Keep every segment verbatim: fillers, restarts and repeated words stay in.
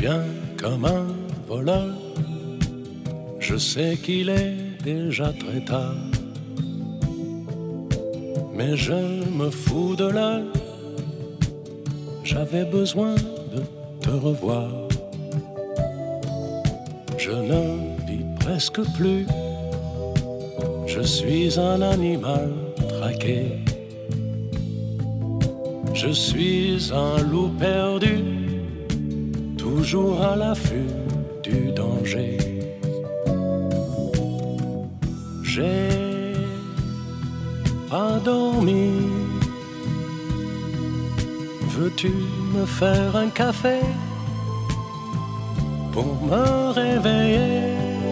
viens comme un voleur. Je sais qu'il est déjà très tard, mais je me fous de l'heure. J'avais besoin de te revoir. Je ne vis presque plus. Je suis un animal traqué. Je suis un loup perdu, toujours à l'affût du danger. J'ai pas dormi. Veux-tu me faire un café pour me réveiller?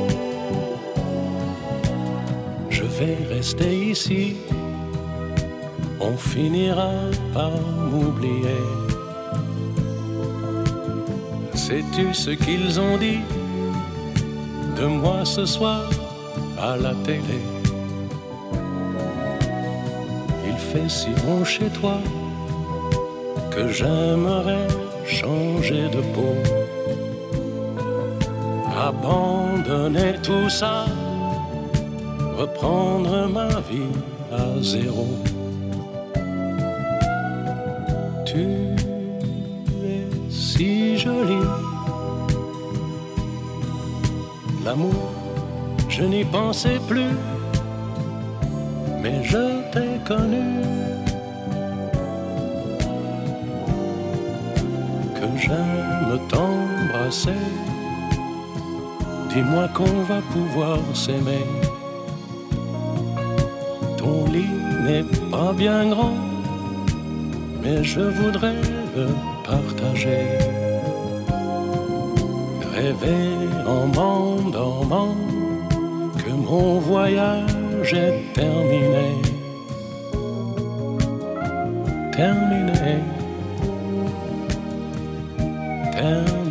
Je vais rester ici, on finira par m'oublier. Sais-tu ce qu'ils ont dit de moi ce soir à la télé? Il fait si bon chez toi que j'aimerais changer de peau, abandonner tout ça, reprendre ma vie à zéro. Tu es si jolie, l'amour, je n'y pensais plus, mais je t'ai connu. Que j'aime t'embrasser, dis-moi qu'on va pouvoir s'aimer. Ton lit n'est pas bien grand, mais je voudrais le partager. Rêver en m'endormant que mon voyage est terminé. Terminé. Terminé.